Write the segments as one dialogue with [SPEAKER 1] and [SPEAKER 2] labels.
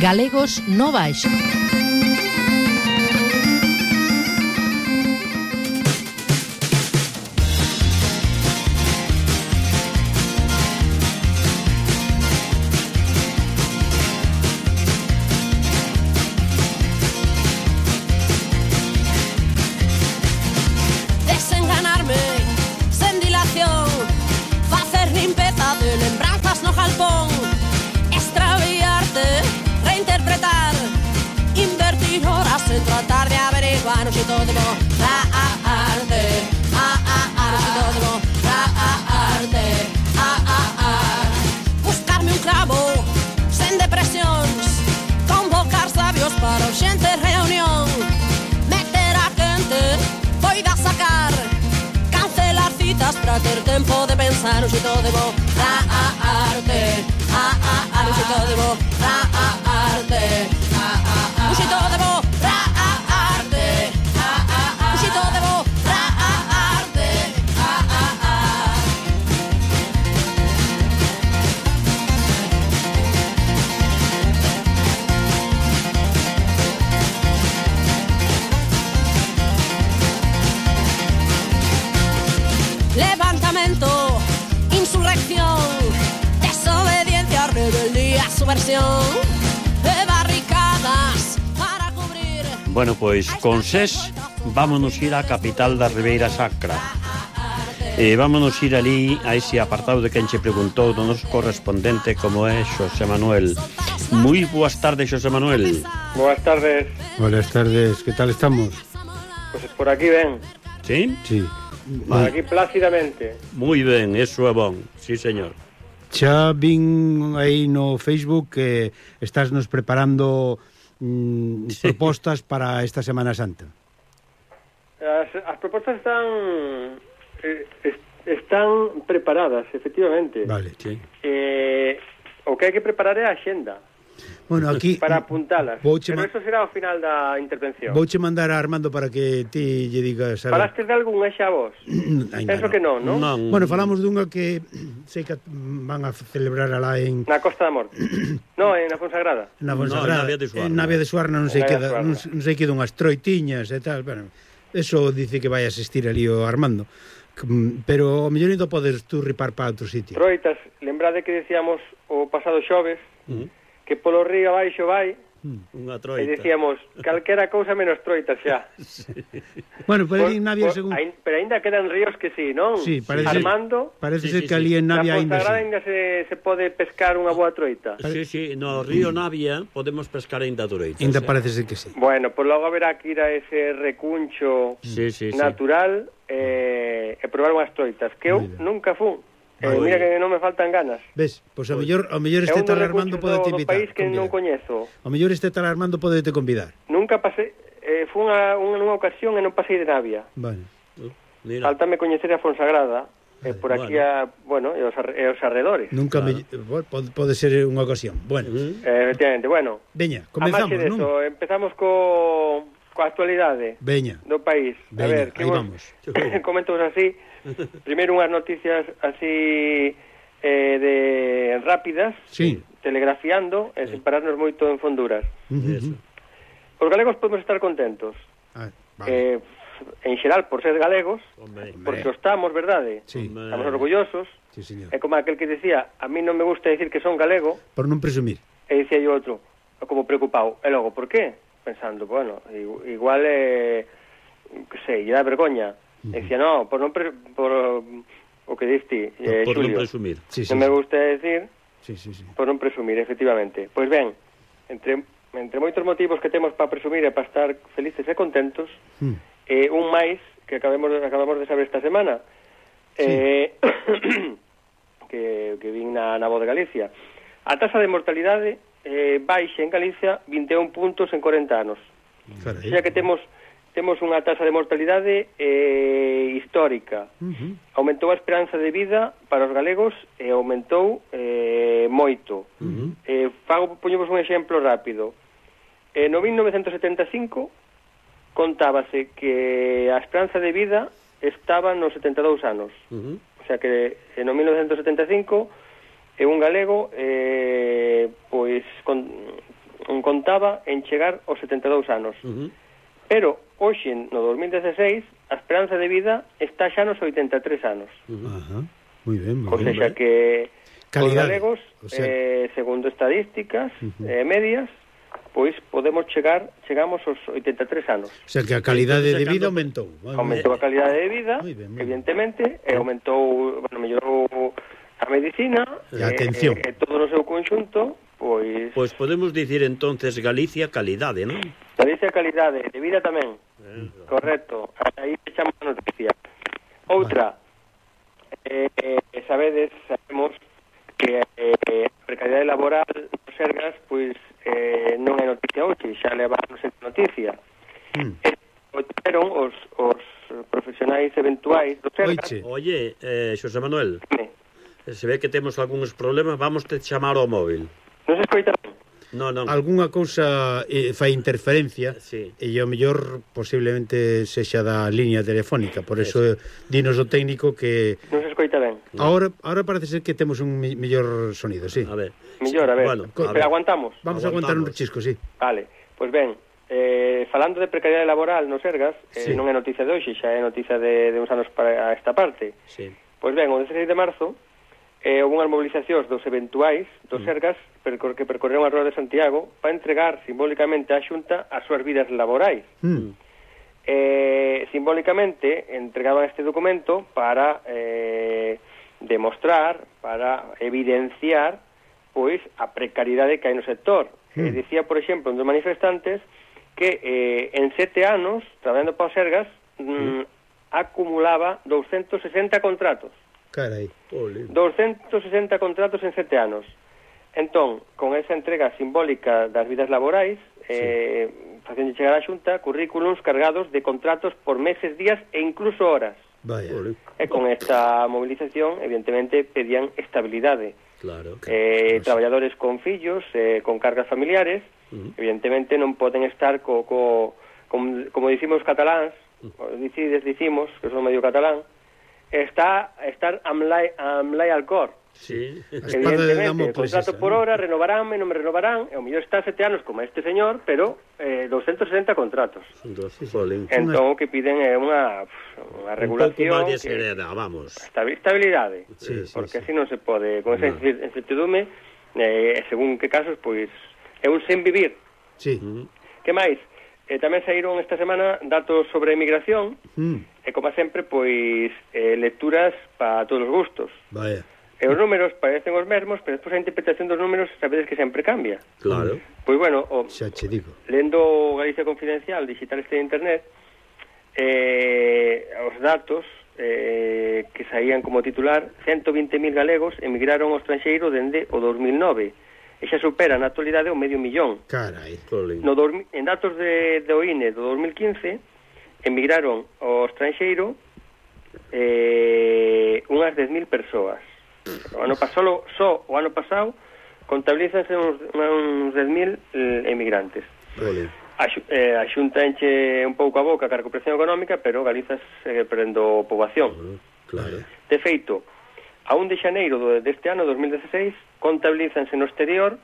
[SPEAKER 1] Galegos no Baixo.
[SPEAKER 2] Desenganarme sen dilación, facer limpeza de lembranzas no galpón, extraviarte, reinterpretar, invertir horas en tratar de averiguar si todo debo arte, si todo debo arte, buscarme un clavo sen depresións, convocar sabios para urgente reunión, meter a quente, poida sacar, cancelar citas para ter tempo de pensar un xito debo arte, un xito debo arte, un xito debo arte, un xito debo arte. Levantamento, insurrección, desobediencia, rebeldía, subversión, de barricadas para cubrir.
[SPEAKER 3] Bueno, pois con SES vámonos ir á capital da Ribeira Sacra. Vámonos ir ali a ese apartado de quen che preguntou do noso correspondente como é Xosé Manuel. Moi boas tardes, Xosé Manuel.
[SPEAKER 4] Boas tardes.
[SPEAKER 5] Buenas tardes, que tal estamos?
[SPEAKER 4] Pues por aquí ven.
[SPEAKER 3] Sí?
[SPEAKER 5] Sí.
[SPEAKER 4] Por aquí plácidamente.
[SPEAKER 3] Moi ben, eso é bon. Sí, señor.
[SPEAKER 5] Xa vin aí no Facebook que estás nos preparando propostas para esta Semana Santa.
[SPEAKER 4] As propostas están preparadas, efectivamente.
[SPEAKER 5] Vale.
[SPEAKER 3] Sí.
[SPEAKER 4] O que hai que preparar é a axenda.
[SPEAKER 5] Bueno, aquí
[SPEAKER 4] para apuntalas. Pero
[SPEAKER 5] Vouche
[SPEAKER 4] eso será ao final da intervención.
[SPEAKER 5] Vouche mandar a Armando para que ti lle digas...
[SPEAKER 4] Falaste de algún xa vos? Penso que non, non?
[SPEAKER 3] Non.
[SPEAKER 5] Bueno, falamos dunha que sei que van a celebrar alá en...
[SPEAKER 4] Na Costa da Morte. Non, na Fonsagrada.
[SPEAKER 5] Na Fonsagrada. En Navia de Suarna non sei que non sei que dunhas troitiñas e tal, bueno, eso dice que vai asistir ali o Armando. Pero o mellor ainda podes tú ripar para outro sitio.
[SPEAKER 4] Troitas, lembrade que decíamos o pasado xoves que polo río abaixo vai
[SPEAKER 3] unha
[SPEAKER 4] e
[SPEAKER 3] troita.
[SPEAKER 4] decíamos calquera cousa menos troitas xa.
[SPEAKER 5] Sí. Bueno, pero aí en Navia según...
[SPEAKER 4] Pero ainda quedan ríos que sí, non?
[SPEAKER 5] Sí,
[SPEAKER 4] Armando,
[SPEAKER 5] parece ser que ali en Navia
[SPEAKER 4] ainda se pode pescar unha boa troita.
[SPEAKER 3] Sí, no río Navia podemos pescar ainda troitas.
[SPEAKER 5] Ainda parece ser que sí.
[SPEAKER 4] Bueno, pues logo haberá que ir a ese recuncho natural e probar unhas troitas, que eu nunca fun. Mira que non me faltan ganas.
[SPEAKER 5] Ves, pois o mellor este tal Armando podete invitar.
[SPEAKER 4] É un país que non coñezo.
[SPEAKER 5] O mellor este tal Armando podete convidar.
[SPEAKER 4] Nunca pasei, fui nunha ocasión e non pasei de Navia.
[SPEAKER 5] Vale.
[SPEAKER 4] Faltame coñecer a Fonsagrada, por aquí e os arredores.
[SPEAKER 5] Nunca pode ser unha ocasión. Bueno.
[SPEAKER 4] Efectivamente, bueno.
[SPEAKER 5] Veña, comezamos, non?
[SPEAKER 4] Empezamos coa actualidade.
[SPEAKER 5] Veña.
[SPEAKER 4] Do país.
[SPEAKER 5] Veña,
[SPEAKER 4] a ver,
[SPEAKER 5] aí vamos.
[SPEAKER 4] Comentamos así. Primeiro unhas noticias así de rápidas, telegrafiando e sin pararnos moito en fonduras. Os galegos podemos estar contentos.
[SPEAKER 5] Vale.
[SPEAKER 4] En xeral por ser galegos, porque o estamos, verdade?
[SPEAKER 5] Sí.
[SPEAKER 4] Estamos orgullosos.
[SPEAKER 5] Sí, señor.
[SPEAKER 4] É como aquel que decía, a mí non me gusta decir que son galego,
[SPEAKER 5] por non presumir.
[SPEAKER 4] E dicía yo outro, como preocupado. E logo, por qué? Pensando, bueno, igual que sei, lle dá vergoña. E dicía, no, por o que diste,
[SPEAKER 3] por
[SPEAKER 4] Xulio,
[SPEAKER 3] non presumir.
[SPEAKER 4] Non me gusta decir
[SPEAKER 5] sí.
[SPEAKER 4] por non presumir, efectivamente. Pois ben, entre moitos motivos que temos para presumir e para estar felices e contentos, un máis que acabamos de saber esta semana, que vin na Voz de Galicia. A taxa de mortalidade baixa en Galicia 21 puntos en 40 anos. Xa que temos unha taxa de mortalidade histórica. Aumentou a esperanza de vida para os galegos e aumentou moito. Poñemos un exemplo rápido. No 1975 contábase que a esperanza de vida estaba nos 72 anos. O sea que no 1975 un galego contaba en chegar aos 72 anos. Pero hoxe, no 2016, a esperanza de vida está xa nos 83 anos.
[SPEAKER 5] Moi ben,
[SPEAKER 4] moi ben. O sea que os galegos, segundo estadísticas medias, pois chegamos aos 83 anos.
[SPEAKER 5] O sea que a calidade de vida aumentou.
[SPEAKER 4] Aumentou a calidade de vida, evidentemente, e aumentou, mellorou a medicina,
[SPEAKER 5] e a atención.
[SPEAKER 4] E todo no seu conxunto, pois...
[SPEAKER 3] Pois podemos dicir entonces Galicia calidade, non?
[SPEAKER 4] Galicia calidade, de vida tamén. Correcto. Aí echamos a noticia. Outra, sabemos que a precariedade laboral nos Sergas, pois, non é noticia hoxe, xa levamos esta noticia. Oiteron os profesionais eventuais do Sergas.
[SPEAKER 3] Oye, Xosé Manuel, se ve que temos algúns problemas, vamos te chamar ao móvil.
[SPEAKER 4] Non se escoita ben?
[SPEAKER 3] Non.
[SPEAKER 5] Algúnha cousa fai interferencia, e ao mellor posiblemente sexa da línea telefónica, por eso dinos o técnico que...
[SPEAKER 4] Non se escoita ben.
[SPEAKER 5] Ahora parece ser que temos un mellor sonido, sí.
[SPEAKER 3] A ver.
[SPEAKER 4] Mellor, a ver.
[SPEAKER 3] Bueno,
[SPEAKER 4] pero aguantamos.
[SPEAKER 5] Vamos a aguantar un chisco, sí.
[SPEAKER 4] Vale, pois ben, falando de precariedade laboral nos Sergas, non é noticia de hoxe, xa é noticia de uns anos para esta parte. Pois ben, o 16 de marzo, houve unhas mobilizacións dos eventuais dos Sergas que percorreron a Rúa de Santiago para entregar simbólicamente á Xunta as súas vidas laborais. Simbólicamente entregaban este documento para demostrar, para evidenciar pois a precariedade que hai no sector. Dicía, por exemplo, un dos manifestantes que en 7 anos, traballando para os Sergas, acumulaba 260 contratos.
[SPEAKER 5] Carai.
[SPEAKER 4] 260 contratos en 7 anos. Entón, con esa entrega simbólica das vidas laborais, facendo chegar á Xunta currículums cargados de contratos por meses, días e incluso horas. E con esta movilización, evidentemente, pedían estabilidade. Traballadores con fillos, con cargas familiares, evidentemente non poden estar como dicimos cataláns, dicimos, que son medio catalán, estar amb lei al cor. Evidentemente, contrato por hora, renovaránme, non me renovarán, e o mellor está 7 anos como este señor, pero 260 contratos. Entón, o que piden é unha regulación,
[SPEAKER 3] un pouco máis de serena, vamos,
[SPEAKER 4] estabilidade, porque así non se pode, con esa incertidumbre, según que casos, pois é un sen vivir. Que máis? Tamén saíron esta semana datos sobre emigración, e como sempre, pois lecturas para todos os gustos. E os números parecen os mesmos, pero despois a interpretación dos números sabedes que sempre cambia. Pois bueno, lendo Galicia Confidencial, digital este de internet, os datos que saían como titular, 120.000 galegos emigraron ao estranxeiro dende o 2009. E xa supera na actualidade o medio millón.
[SPEAKER 5] Carai.
[SPEAKER 4] En datos de OINE do 2015, emigraron ao estranxeiro unhas 10.000 persoas. O ano pasado contabilízanse uns 10.000 emigrantes. A Xunta enche un pouco a boca ca recuperación económica, pero Galiza segue perdendo poboación. De feito, a 1 de xaneiro deste ano, 2016, contabilízanse no exterior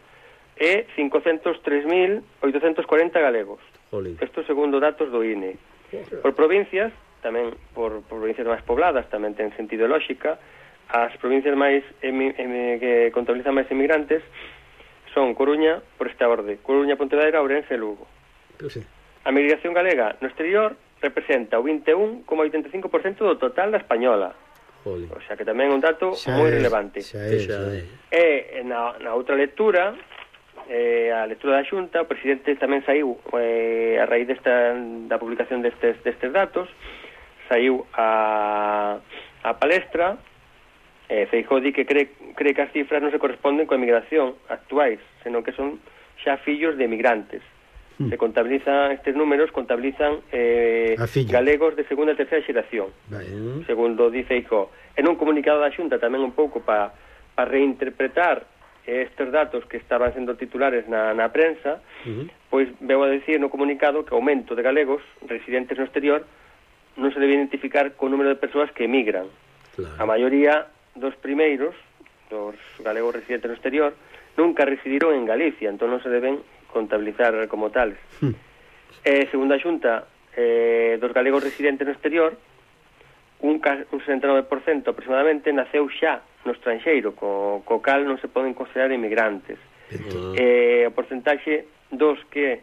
[SPEAKER 4] 503.840 galegos. Isto segundo datos do INE. Por provincias, tamén por provincias máis pobladas, tamén ten sentido e lógica. As provincias máis que contabilizan máis emigrantes son Coruña, por esta orde, Coruña, Pontevedra, Ourense e Lugo. A migración galega no exterior representa o 21,85% do total da española. O sea que tamén é un dato moi relevante. E na outra lectura, a lectura da Xunta, o presidente tamén saiu a raíz da publicación destes datos, saiu a palestra. Feijóo di que cree que as cifras non se corresponden coa emigración actuais, senón que son xa fillos de emigrantes. Se contabilizan estes números, contabilizan galegos de segunda e terceira xeración, segundo di Feijóo. En un comunicado da Xunta tamén un pouco para reinterpretar estes datos que estaban sendo titulares na prensa, pois veu a decir no comunicado que o aumento de galegos residentes no exterior non se debe identificar co número de persoas que emigran. A maioría dos primeiros, dos galegos residentes no exterior, nunca residiron en Galicia, entón non se deben contabilizar como tales. Segundo a Xunta, dos galegos residentes no exterior, un 69% aproximadamente naceu xa no estranxeiro, co cal non se poden considerar inmigrantes. O porcentaxe dos que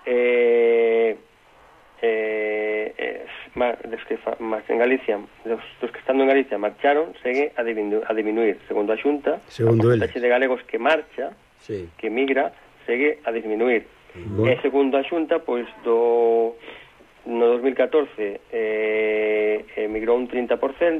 [SPEAKER 4] en Galicia, dos que estando en Galicia marcharon, segue a disminuir. Segundo a Xunta, o porcentaxe de galegos que marcha, que migra, segue a disminuir. E segundo a Xunta, pois no 2014 emigrou un 30%,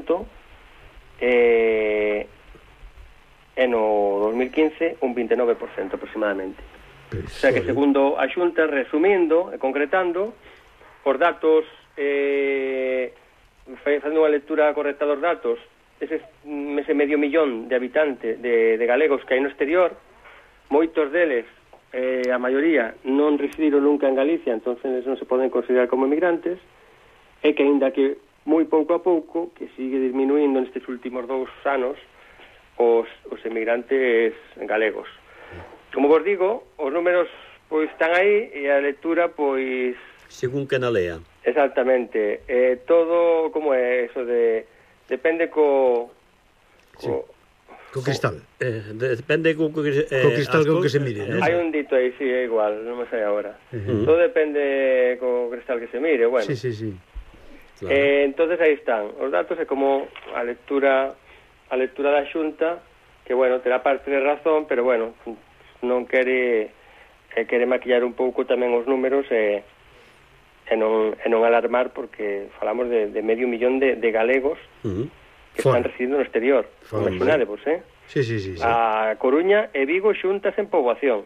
[SPEAKER 4] e no 2015 un 29% aproximadamente. O sea que segundo a Xunta, resumindo e concretando, os datos, facendo unha lectura correcta dos datos, ese medio millón de habitantes de galegos que hai no exterior, moitos deles, a maioría, non residiron nunca en Galicia, entonces non se poden considerar como emigrantes, e que ainda que moi pouco a pouco, que sigue disminuindo nestes últimos 2 anos os emigrantes galegos. Como vos digo, os números pois están aí e a lectura pois
[SPEAKER 3] según que na lea.
[SPEAKER 4] Exactamente. Todo como é eso de depende co
[SPEAKER 5] cristal.
[SPEAKER 3] Depende co
[SPEAKER 5] cristal con que se mire, ¿no?
[SPEAKER 4] Hai un dito aí, sí, é igual, non me sei agora. Todo depende co cristal que se mire, bueno.
[SPEAKER 5] Sí.
[SPEAKER 3] Claro.
[SPEAKER 4] Entonces aí están os datos, é como a lectura da Xunta, que bueno, terá parte de razón, pero bueno, non quere maquillar un pouco tamén os números e non alarmar, porque falamos de medio millón de galegos que están residindo no exterior. Imaginadevos,
[SPEAKER 5] Sí.
[SPEAKER 4] A Coruña e Vigo xuntas en poboación.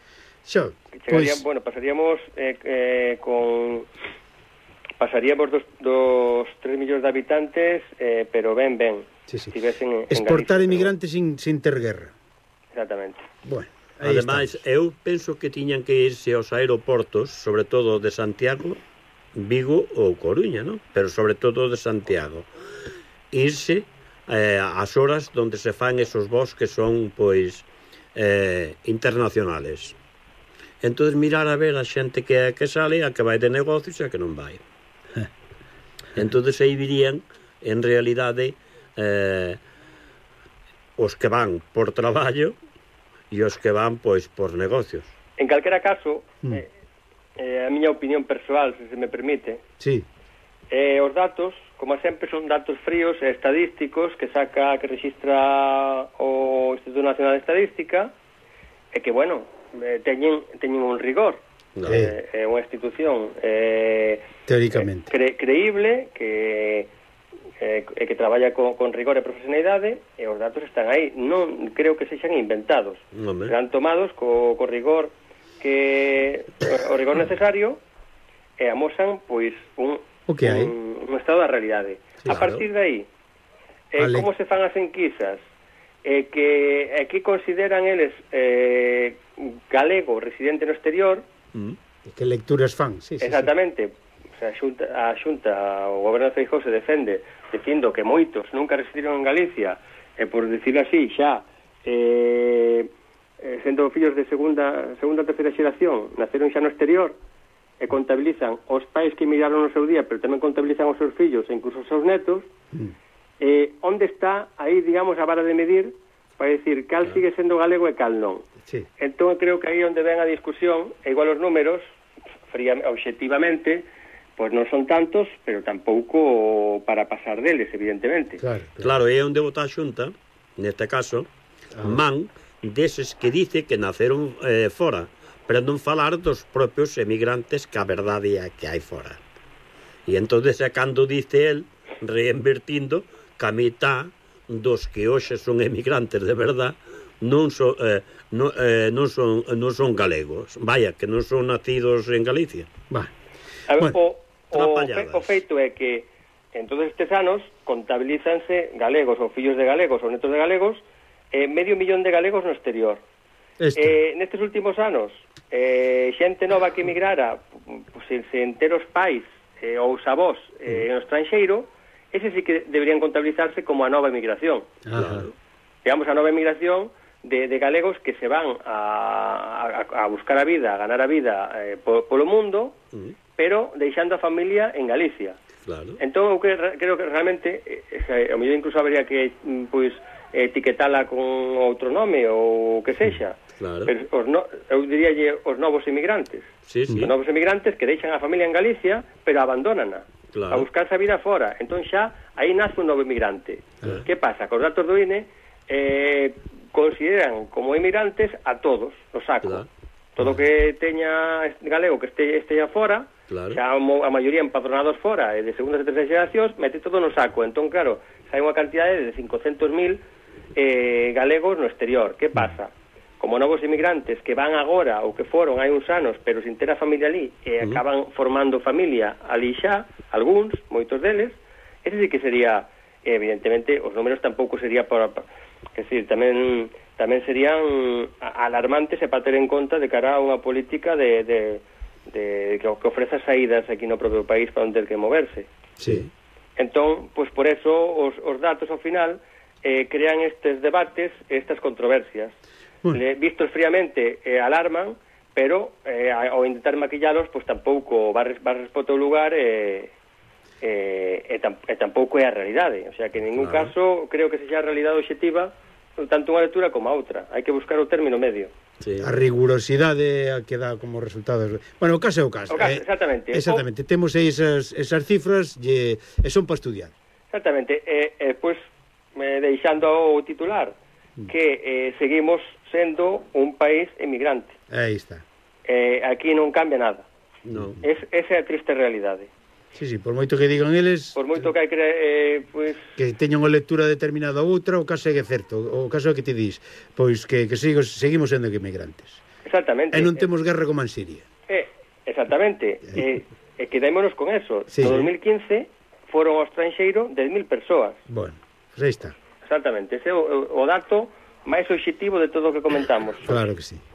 [SPEAKER 4] Pasaríamos pasaríamos dos 3 millóns de habitantes, pero ben.
[SPEAKER 5] Sí. Exportar
[SPEAKER 4] emigrantes
[SPEAKER 5] sin ter guerra.
[SPEAKER 4] Exactamente.
[SPEAKER 5] Bueno,
[SPEAKER 3] ademais, eu penso que tiñan que irse aos aeroportos, sobre todo de Santiago, Vigo ou Coruña, ¿no? Pero sobre todo de Santiago. Irse ás horas donde se fan esos voos que son, pois, internacionales. Entonces mirar a ver a xente que sale, a que vai de negocios e a que non vai. Entonces aí virían, en realidade, os que van por traballo e os que van, pois, por negocios.
[SPEAKER 4] En calquera caso, a miña opinión persoal, se me permite, os datos, como sempre, son datos fríos e estadísticos que registra o Instituto Nacional de Estadística, e que, bueno, teñen un rigor. É unha institución
[SPEAKER 5] teóricamente
[SPEAKER 4] creíble, que traballa con rigor e profesionalidade, e os datos están aí. Non creo que sexan inventados, serán tomados co rigor o rigor necesario, e amosan pois un estado da realidade. A partir de aí, como se fan as enquisas, que consideran eles galego residente no exterior,
[SPEAKER 5] que lecturas fan.
[SPEAKER 4] Exactamente. O sea, a Xunta, o goberno de Feijóo se defende dicindo que moitos nunca residiron en Galicia, e por decirlo así, xa sendo fillos de segunda terceira xeración, naceron xa no exterior, e contabilizan os pais que emigraron no seu día, pero tamén contabilizan os seus fillos e incluso os seus netos. Onde está aí, digamos, a vara de medir para decir cal sigue sendo galego e cal non? Entón creo que aí onde ven a discusión, e igual os números obxectivamente pois non son tantos, pero tampouco para pasar deles, evidentemente.
[SPEAKER 3] Claro, é onde vota a Xunta, neste caso, man deses que dice que naceron fora, pero non falar dos propios emigrantes que a verdade é que hai fora. E entonces é cando dice el, reinvertindo, que a mitad dos que hoxe son emigrantes de verdad non son galegos, vaya, que non son nacidos en Galicia.
[SPEAKER 4] O feito é que en todos estes anos contabilízanse galegos ou fillos de galegos ou netos de galegos, medio millón de galegos no exterior. Nestes últimos anos, xente nova que emigrara, sen ter os pais ou os avós no estranxeiro, ese sí que deberían contabilizarse como a nova emigración. Digamos, a nova emigración de galegos que se van a buscar a vida, a ganar a vida polo mundo, pero deixando a familia en Galicia.
[SPEAKER 3] Claro.
[SPEAKER 4] Entón, eu creo que realmente a mellor incluso habría que pois etiquetala con outro nome ou que sexa.
[SPEAKER 3] Claro.
[SPEAKER 4] Pero eu diríalle os novos emigrantes.
[SPEAKER 3] Sí, sí.
[SPEAKER 4] Os novos emigrantes que deixan a familia en Galicia, pero abandónana a buscarse a vida fora. Entón xa aí nace un novo emigrante. Que pasa? Cos datos do INE consideran como emigrantes a todos, no saco. Todo que teña galego que este fora, xa a maioría empadronados fora e de segundas e terceiras xeracións, mete todo no saco. Entón, claro, hai unha cantidade de 500.000 galegos no exterior. Que pasa? Como novos emigrantes que van agora ou que foron hai uns anos, pero sin ter a familia ali, e acaban formando familia ali xa, algúns, moitos deles, ese sí que sería, evidentemente, os números tampouco sería para que decir, tamén serían alarmantes e para ter en conta de cara a unha política que ofreza saídas aquí no propio país para non ter que moverse.
[SPEAKER 5] Sí.
[SPEAKER 4] Entón, pois por eso os datos ao final crean estes debates, estas controversias. Vistos fríamente alarman, pero ao intentar maquillalos, pois tampouco vas por teu lugar e tampouco é a realidade. O sea, que en ningún caso creo que sexa a realidade obxectiva tanto unha lectura como a outra. Hai que buscar o término medio.
[SPEAKER 5] Sí. A rigurosidade a que dá como resultados. Bueno, o caso é o caso.
[SPEAKER 4] Exactamente.
[SPEAKER 5] Exactamente. Temos aí esas cifras e son para estudiar.
[SPEAKER 4] Exactamente. Pois, deixando o titular, que seguimos sendo un país emigrante.
[SPEAKER 5] Aí está.
[SPEAKER 4] Aquí non cambia nada.
[SPEAKER 3] No.
[SPEAKER 4] Esa é a triste realidade.
[SPEAKER 5] Sí, por moito que digan eles,
[SPEAKER 4] por moito que hai que
[SPEAKER 5] que teñan unha lectura determinada ou outra, o caso é que é certo. O caso é que te dis, pois que seguimos sendo emigrantes.
[SPEAKER 4] Exactamente.
[SPEAKER 5] E non temos guerra como en Siria.
[SPEAKER 4] Exactamente. Quedémonos con eso.
[SPEAKER 5] Sí,
[SPEAKER 4] no 2015 foron ao estranxeiro 10.000 persoas.
[SPEAKER 5] Bueno, pues aí está.
[SPEAKER 4] Exactamente. Ese é o dato máis obxectivo de todo o que comentamos.
[SPEAKER 5] Claro que sí.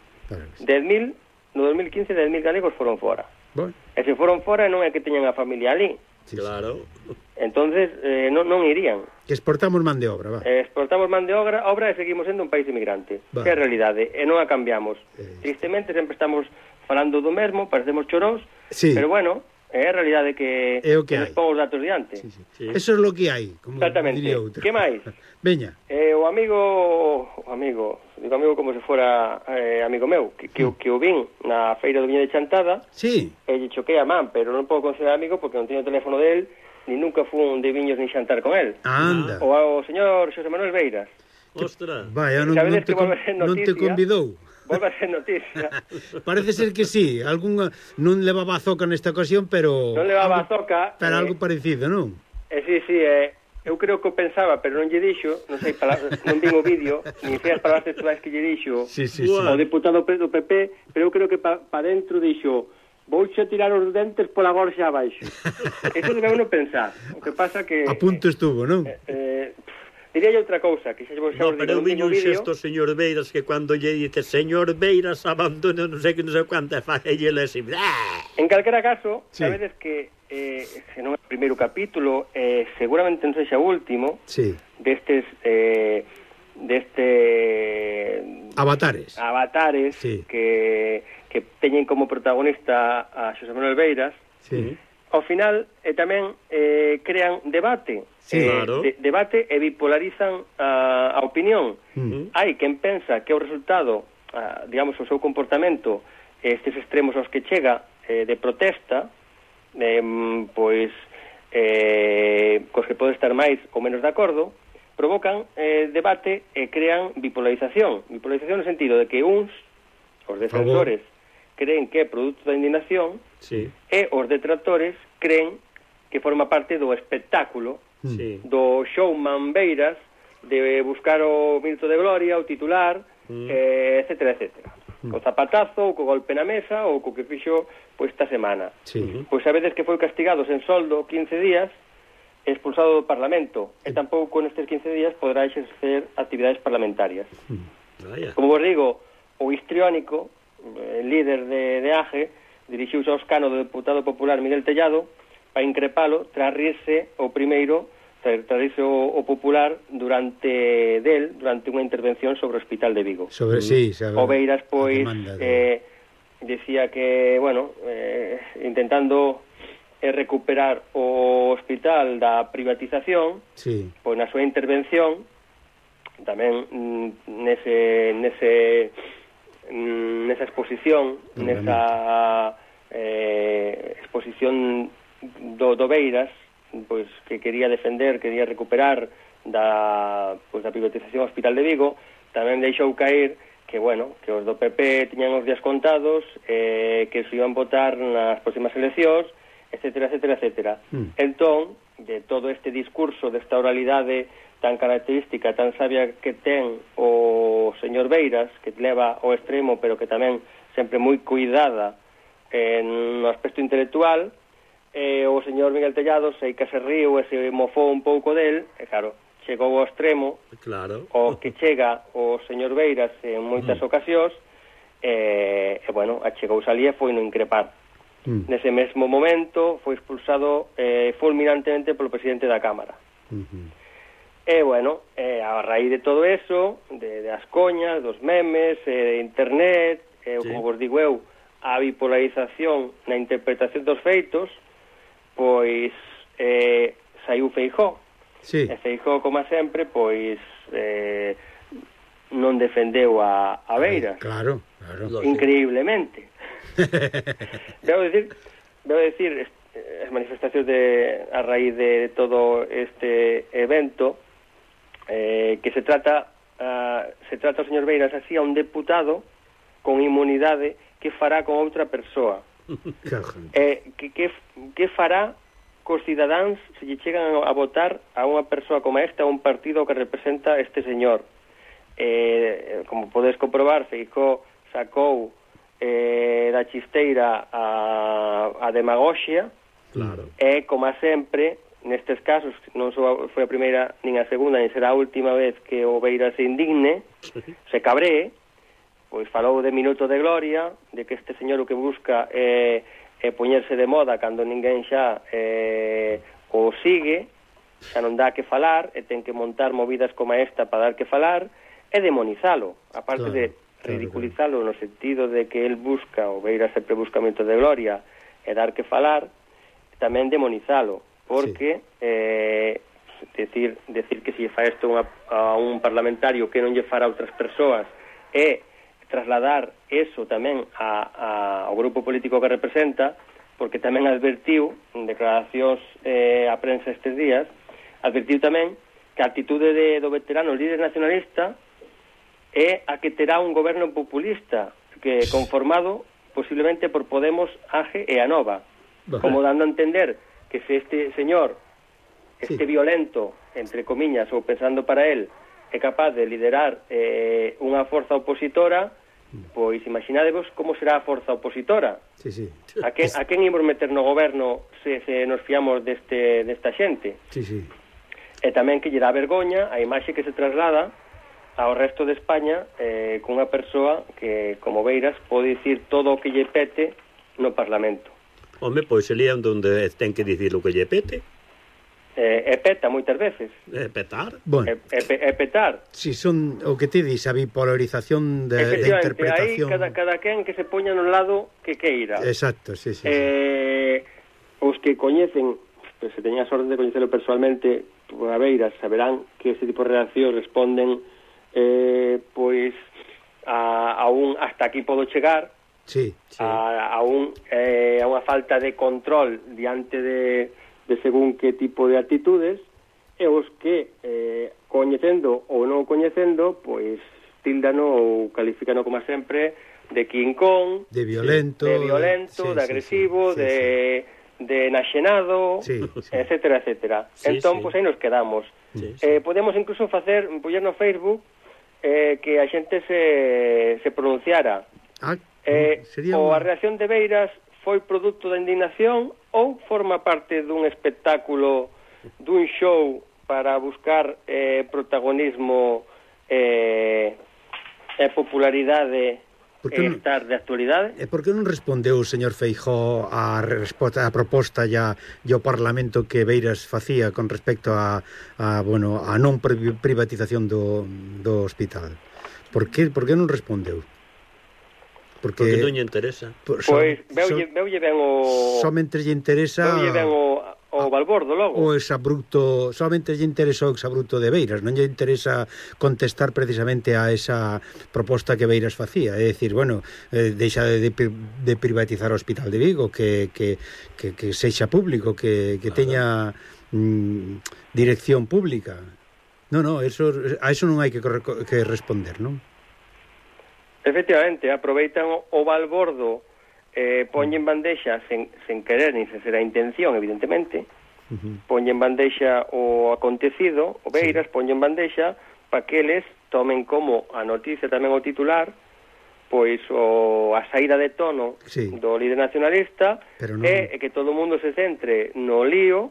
[SPEAKER 4] 10.000, no 2015 10.000 galegos foron fora.
[SPEAKER 5] Bueno.
[SPEAKER 4] E se foron fora non é que teñan a familia ali.
[SPEAKER 5] Sí,
[SPEAKER 3] claro.
[SPEAKER 4] Entonces non irían.
[SPEAKER 5] Que exportamos man de obra, va.
[SPEAKER 4] Exportamos man de obra e seguimos sendo un país emigrante. Que é a realidade, e non a cambiamos. Tristemente sempre estamos falando do mesmo, parecemos chorós, pero bueno, é a realidade que nos pon os datos diante.
[SPEAKER 5] Sí. Eso é lo que hai, como diría outro.
[SPEAKER 4] Que máis?
[SPEAKER 5] Veña.
[SPEAKER 4] O amigo, digo amigo como se fora amigo meu, que o vin na feira do Viño de Chantada.
[SPEAKER 5] Sí.
[SPEAKER 4] E lle choquei a man, pero non podo considerar amigo porque non teño o teléfono del, ni nunca fun de viños ni xantar con el.
[SPEAKER 5] Anda.
[SPEAKER 4] O señor Xosé Manuel Beiras.
[SPEAKER 3] Ostras.
[SPEAKER 5] Vaya, non te convidou.
[SPEAKER 4] Volve a ser noticia.
[SPEAKER 5] Parece ser que sí, non levaba azoca nesta ocasión, pero
[SPEAKER 4] non levaba azoca,
[SPEAKER 5] pero algo parecido, non?
[SPEAKER 4] Sí, eu creo que o pensaba, pero non lle dixo, non sei, non vin o vídeo, nin sei as palabras textuais que lle dixo o deputado do PP, pero eu creo que pa dentro dixo: vouche tirar os dentes pola gorxa abaixo. Eso debe uno pensar. O que pasa que
[SPEAKER 5] a punto estuvo, non?
[SPEAKER 4] Diría outra cousa, que xa vos
[SPEAKER 3] digo. No, pero eu viño un xesto, señor Beiras, que cando lle dice señor Beiras abandona non sei cuánto e lle así.
[SPEAKER 4] En calquera caso, sabedes que se non é o primeiro capítulo, seguramente non sexa o último, destes
[SPEAKER 5] avatares
[SPEAKER 4] que teñen como protagonista a Xosé Manuel Beiras. Ao final tamén crean debate. Debate e bipolarizan a opinión. Hai quen pensa que o resultado, digamos, o seu comportamento, estes extremos aos que chega de protesta, pois cos que pode estar máis ou menos de acordo, provocan debate e crean bipolarización. Bipolarización no sentido de que uns, os defensores, creen que é produto da indignación, e os detractores creen que forma parte do espectáculo, do showman Beiras, de buscar o minuto de gloria, o titular, etcétera, etcétera. Co zapatazo, ou co golpe na mesa, ou co que fixo esta semana. Pois sabedes que foi castigado sen soldo 15 días, expulsado do Parlamento, e tampouco nestes 15 días poderá exercer actividades parlamentarias. Como vos digo, o histriónico, el líder de AGE, dirixiuse ao escano do deputado popular Miguel Tellado para increpalo tras rirse o primeiro traíse o popular durante unha intervención sobre o Hospital de Vigo. O Beiras, pois, decía que, bueno, intentando recuperar o hospital da privatización, pois na súa intervención tamén nesa exposición, nesa exposición do Beiras, pois que quería defender, quería recuperar da privatización do Hospital de Vigo, tamén deixou caer que, bueno, que os do PP tiñan os días contados, que se iban votar nas próximas eleccións, etcétera, etcétera, etcétera. Entón, de todo este discurso, desta oralidade tan característica, tan sabia que ten o señor Beiras, que leva ao extremo, pero que tamén sempre moi cuidada no aspecto intelectual, o señor Miguel Tellado sei que se riu e se mofou un pouco del, e claro, chegou ao extremo, o que chega o señor Beiras en moitas ocasións, e bueno, achegouse ali e foi no increpar. Nese mesmo momento foi expulsado fulminantemente polo presidente da Cámara. E, bueno, a raíz de todo eso, das coñas, dos memes, de internet, como vos digo eu, a bipolarización na interpretación dos feitos, pois saiu Feijóo. E Feijóo, como sempre, pois non defendeu a Beiras.
[SPEAKER 5] Claro.
[SPEAKER 4] Increíblemente. Debo decir as manifestacións a raíz de todo este evento, que se trata o señor Beiras así a un deputado con inmunidade que fará con outra persoa. Que fará cos cidadáns se lle chegan a votar a unha persoa como esta, a un partido que representa este señor. Como podes comprobar, Feijóo sacou da chisteira a demagoxia, e, como sempre, nestes casos, non foi a primeira, nin a segunda, nin será a última vez que o Beiras se indigne, se cabree, pois falou de minuto de gloria, de que este señor o que busca é poñerse de moda cando ninguén xa o sigue, xa non dá que falar, e ten que montar movidas como esta para dar que falar, e demonizalo, aparte de ridiculizalo no sentido de que el busca, o Beiras sempre busca momento de gloria e dar que falar, tamén demonizalo, porque decir que se lle fa isto a un parlamentario que non lle fará a outras persoas e trasladar eso tamén ao grupo político que representa, porque tamén advertiu en declaracións a prensa estes días, advertiu tamén que a actitude do veterano líder nacionalista é a que terá un goberno populista que conformado posiblemente por Podemos, AGE e Anova, como dando a entender que se este señor, este violento, entre comiñas, ou pensando para él, é capaz de liderar unha forza opositora, pois imaginadevos como será a forza opositora. A quen imos meter no goberno se nos fiamos desta xente? E tamén que lle dá vergoña a imaxe que se traslada ao resto de España cunha persoa que, como Beiras, pode dicir todo o que lle pete no Parlamento.
[SPEAKER 3] Home, pois elía onde ten que dicir o que lle pete.
[SPEAKER 4] E peta moitas veces.
[SPEAKER 3] Petar?
[SPEAKER 5] Bueno,
[SPEAKER 4] petar.
[SPEAKER 5] Si son o que te dis, a bipolarización de interpretación.
[SPEAKER 4] Aí cada quen que se poña no lado que queira.
[SPEAKER 5] Exacto, sí.
[SPEAKER 4] Os que coñecen, pues, se teña a sorte de coñecelo personalmente, a Beiras, saberán que ese tipo de reaccións responden pois a un hasta aquí podo chegar, a unha falta de control diante de según que tipo de actitudes, e os que coñecendo ou non coñecendo, pois tíldano ou califícano como sempre de King Kong,
[SPEAKER 5] de violento,
[SPEAKER 4] de agresivo, de naxenado, etcétera, etcétera. Entón, pois aí nos quedamos. Podemos incluso poñer no Facebook que a xente se pronunciara. A reacción de Beiras foi produto da indignación ou forma parte dun espectáculo, dun show para buscar protagonismo e popularidade estar de actualidade.
[SPEAKER 5] E por que non respondeu o señor Feijóo a proposta ya do Parlamento que Beiras facía con respecto a non privatización do hospital? Por que non respondeu?
[SPEAKER 3] Porque non lle interesa.
[SPEAKER 4] Pois veulle ben o...
[SPEAKER 5] Somente lle interesa...
[SPEAKER 4] Veulle ben o balbordo logo.
[SPEAKER 5] O exabrupto, solamente lle interesa o exabrupto de Beiras, non lle interesa contestar precisamente a esa proposta que Beiras facía, é dicir, deixa de privatizar o Hospital de Vigo, que sexa público, que teña dirección pública. Non, a eso non hai que responder, non?
[SPEAKER 4] Efectivamente, aproveitan o balbordo, poñen bandexa sen querer, nin sen ser a intención, evidentemente, poñen bandexa o acontecido, o Beiras, poñen bandexa para que eles tomen como a noticia, tamén o titular, pois a saída de tono do líder nacionalista, e que todo o mundo se centre no lío,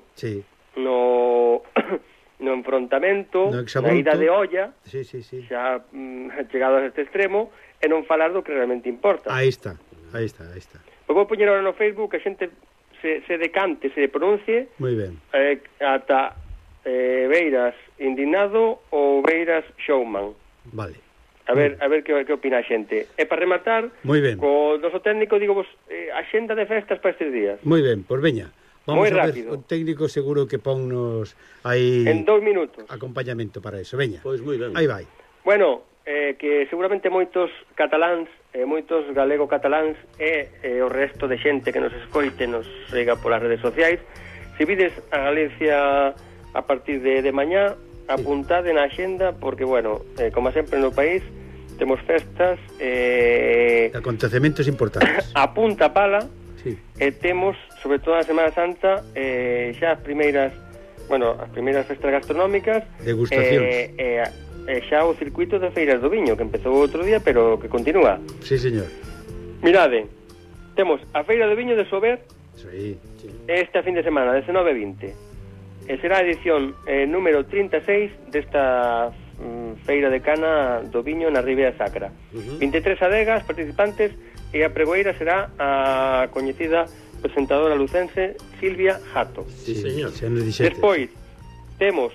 [SPEAKER 4] no enfrontamento, na ida de olla, xa chegado a este extremo, e non falar do que realmente importa.
[SPEAKER 5] Aí está.
[SPEAKER 4] Pois vou poñer ahora no Facebook que a xente se decante, se pronuncie.
[SPEAKER 5] Moi ben.
[SPEAKER 4] Ata Beiras indignado ou Beiras showman.
[SPEAKER 5] Vale.
[SPEAKER 4] A ver que opina a xente. E para rematar, co noso técnico, digo vos, a xenda de festas para estes días.
[SPEAKER 5] Moi ben, pois veña. Vamos
[SPEAKER 4] a ver,
[SPEAKER 5] o técnico seguro que ponnos aí...
[SPEAKER 4] En 2 minutos.
[SPEAKER 5] Acompañamento para eso, veña.
[SPEAKER 3] Pois moi ben.
[SPEAKER 5] Aí vai.
[SPEAKER 4] Bueno, que seguramente moitos cataláns, moitos galego-cataláns e o resto de xente que nos escoite, nos siga polas redes sociais, se vides a Galicia a partir de mañá, apuntade na xenda, porque, como sempre no país, temos festas...
[SPEAKER 5] acontecementos importantes.
[SPEAKER 4] A punta pala, e temos, sobre todo na Semana Santa, xa as primeiras festas gastronómicas,
[SPEAKER 5] degustacións,
[SPEAKER 4] xa o circuito de feiras do viño, que empezou outro día, pero que continúa.
[SPEAKER 5] Sí, señor.
[SPEAKER 4] Mirade, temos a Feira do Viño de Sober, este fin de semana, 19 e 20. E será a edición número 36 desta Feira de Cana do Viño na Ribeira Sacra. 23 adegas participantes, e a pregoeira será a coñecida presentadora lucense Silvia Jato.
[SPEAKER 3] Sí, señor.
[SPEAKER 4] Despois, temos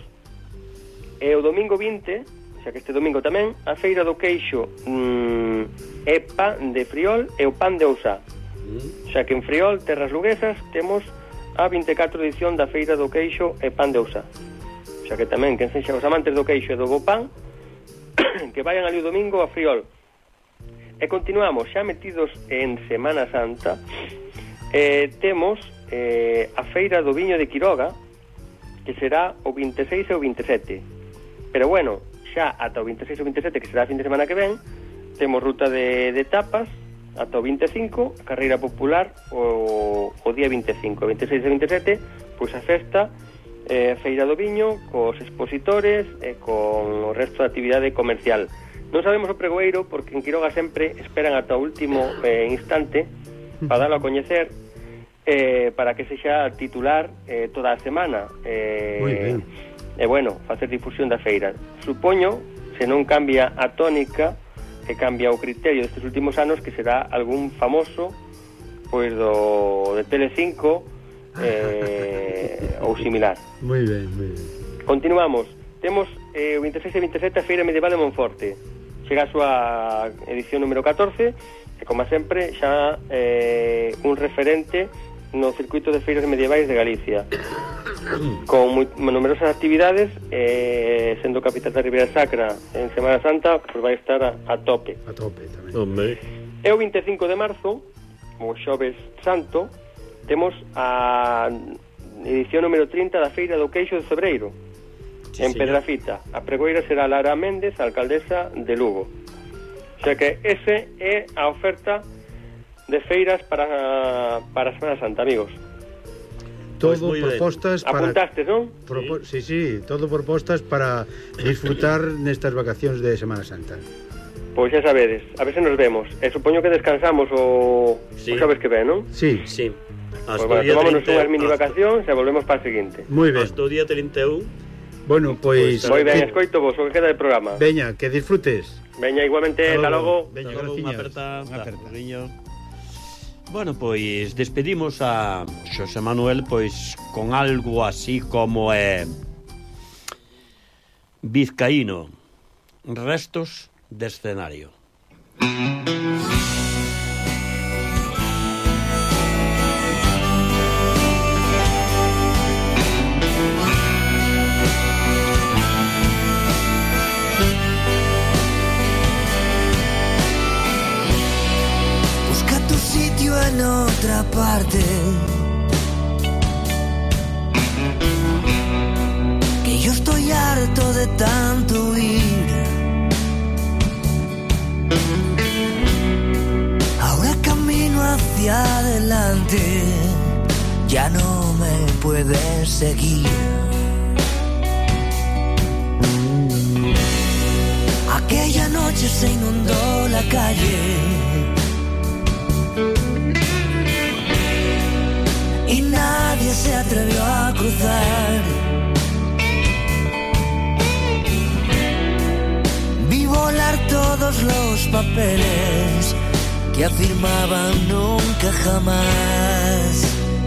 [SPEAKER 4] o domingo 20, xa que este domingo tamén, a Feira do Queixo e pan de Friol e o pan de Ousá. Xa que en Friol, terras luguesas, temos a 24 edición da Feira do Queixo e pan de Ousá. Xa que tamén, quen sexa os amantes do queixo e do bo pan, que vayan ali o domingo a Friol. E continuamos, xa metidos en Semana Santa, temos a Feira do Viño de Quiroga, que será o 26 e o 27. Pero xa ata o 26 e o 27, que será a fin de semana que ven, temos ruta de tapas ata o 25, a carreira popular o día 25, 26 e 27, pois a festa, Feira do Viño, cos expositores e con o resto de actividade comercial. Non sabemos o pregoeiro, porque en Quiroga sempre esperan ata o último instante para darlo a coñecer, para que sexa titular toda a semana.
[SPEAKER 5] Moi ben.
[SPEAKER 4] Facer difusión da feira. Supoño, se non cambia a tónica e cambia o criterio destes últimos anos, que será algún famoso pois de Telecinco ou similar.
[SPEAKER 5] Moi ben, moi ben.
[SPEAKER 4] Continuamos. Temos o 26 e 27 a Feira Medieval de Monforte. Chega a súa edición número 14 e, como sempre, xa un referente no circuito de feiras medievais de Galicia, con numerosas actividades, sendo capital da Ribeira Sacra en Semana Santa, pues vai estar a tope.
[SPEAKER 5] A tope tamén.
[SPEAKER 4] E o 25 de marzo, o xoves santo, temos a edición número 30 da Feira do Queixo de Cebreiro, en Pedrafita. A pregoeira será Lara Méndez, alcaldesa de Lugo. O sea que ese é a oferta de feiras para Semana Santa, amigos.
[SPEAKER 5] Todo pues propostas para...
[SPEAKER 4] Apuntastes, non?
[SPEAKER 5] Sí, todo propostas para disfrutar nestas vacacións de Semana Santa.
[SPEAKER 4] Pois xa sabedes, a ver se nos vemos. E supoño que descansamos o sabes que ven, non?
[SPEAKER 5] Sí.
[SPEAKER 4] Pues tomámonos unhas mini vacacións e volvemos para a seguinte.
[SPEAKER 5] Moi ben.
[SPEAKER 3] Hasta o día 31.
[SPEAKER 5] Bueno, pois...
[SPEAKER 4] Moi ben, escoito vos o que queda de programa.
[SPEAKER 5] Veña, que disfrutes.
[SPEAKER 4] Veña, igualmente, hasta logo.
[SPEAKER 5] Veña,
[SPEAKER 3] Hasta logo,
[SPEAKER 5] graciñas.
[SPEAKER 3] unha aperta. Bueno, pois despedimos a Xosé Manuel pois con algo así como vizcaíno, restos de escenario.
[SPEAKER 1] En otra parte, que yo estoy harto de tanto huir. Ahora camino hacia adelante, ya no me puedes seguir. Aquella noche se inundó la calle y nadie se atrevió a cruzar. Vi volar todos los papeles que afirmaban nunca jamás.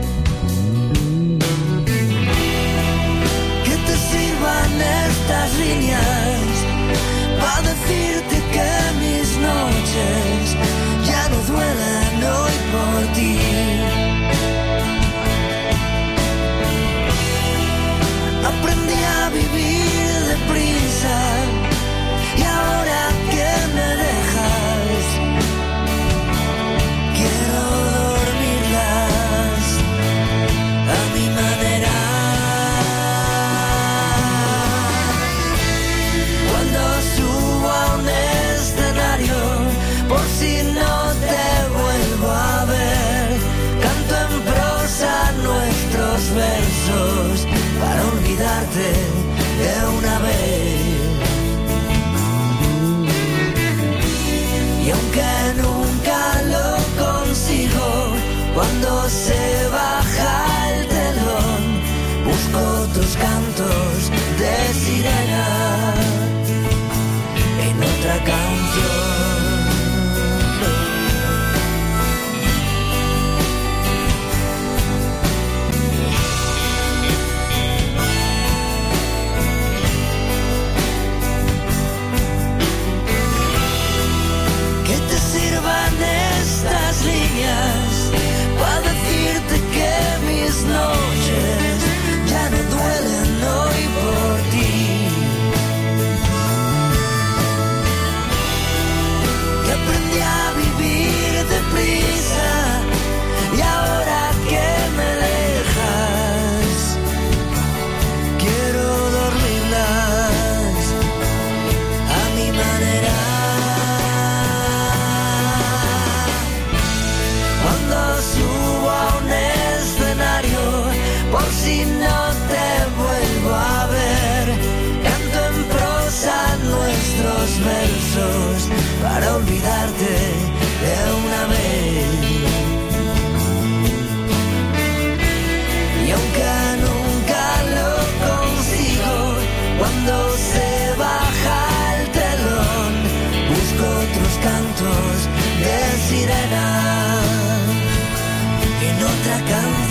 [SPEAKER 1] Que te sirvan estas líneas para decirte que mis noches ya no duelen hoy por ti. Aprendí a vivir deprisa y ahora que me dejas quiero dormirlas a mi manera. Cuando subo a un escenario, por si no te vuelvo a ver, canto en prosa nuestros versos para olvidarte de una vez. Y aunque nunca lo consigo, cuando se baja el telón, busco otros cantos de sirena en otra canción. Estas líneas para decirte que mis noches ya no duelen hoy por ti. Que aprendí a vivir deprisa y ahora que me dejas quiero dormirlas a mi manera. Subo a un escenario, por si no te vuelvo a ver, canto en prosa nuestros versos para olvidarte de una vez. Y aunque nunca lo consigo, cuando se baja el telón, busco otros cantos de sirena en otra canción.